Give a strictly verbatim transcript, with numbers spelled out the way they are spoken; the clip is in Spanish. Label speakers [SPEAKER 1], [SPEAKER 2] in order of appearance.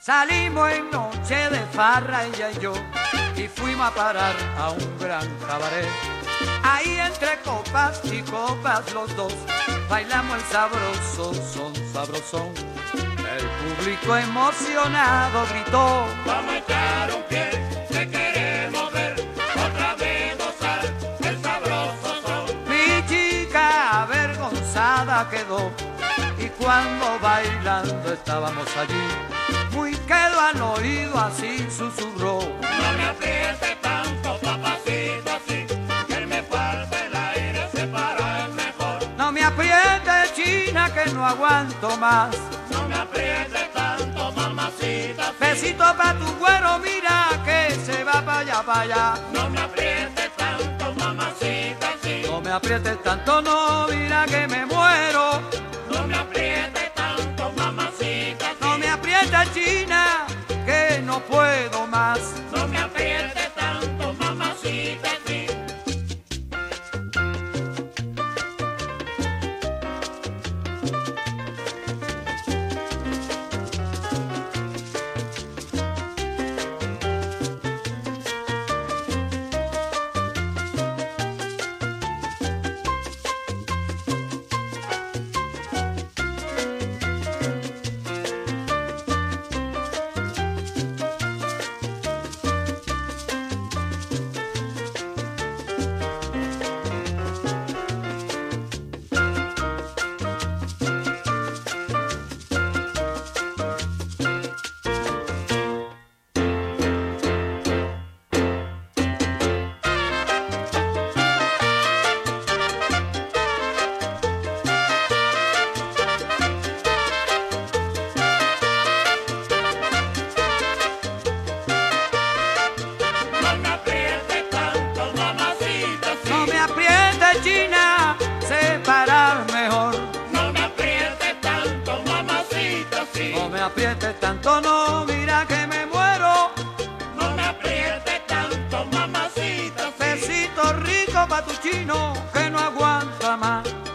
[SPEAKER 1] Salimos en noche de farra ella y yo y fuimos a parar a un gran cabaret. Ahí entre copas y copas los dos bailamos el sabroso son sabrosón. El público emocionado gritó:
[SPEAKER 2] vamos a echar un pie, te queremos ver otra vez gozar el sabroso son.
[SPEAKER 1] Mi chica avergonzada quedó y cuando bailando estábamos allí, muy quedo al oído así susurró:
[SPEAKER 2] no me apriete tanto, papacito, así, que me falta el aire, separa es mejor.
[SPEAKER 1] No me apriete, China, que no aguanto más.
[SPEAKER 2] No me apriete tanto, mamacita, así.
[SPEAKER 1] Besito pa' tu güero, mira que se va pa' allá, pa' allá.
[SPEAKER 2] No me apriete tanto, mamacita, así.
[SPEAKER 1] No me aprietes tanto, no, mira que me muero.
[SPEAKER 2] No me apriete tanto, mamacita, así.
[SPEAKER 1] No me aprietes, China, que no puedo más.
[SPEAKER 2] No me apriete tanto, mamacita, así.
[SPEAKER 1] China, separar mejor.
[SPEAKER 2] No me aprietes tanto, mamacita, sí.
[SPEAKER 1] No me aprietes tanto, no, mira que me muero.
[SPEAKER 2] No me aprietes tanto, mamacita, sí.
[SPEAKER 1] Besito rico pa' tu chino, que no aguanta más.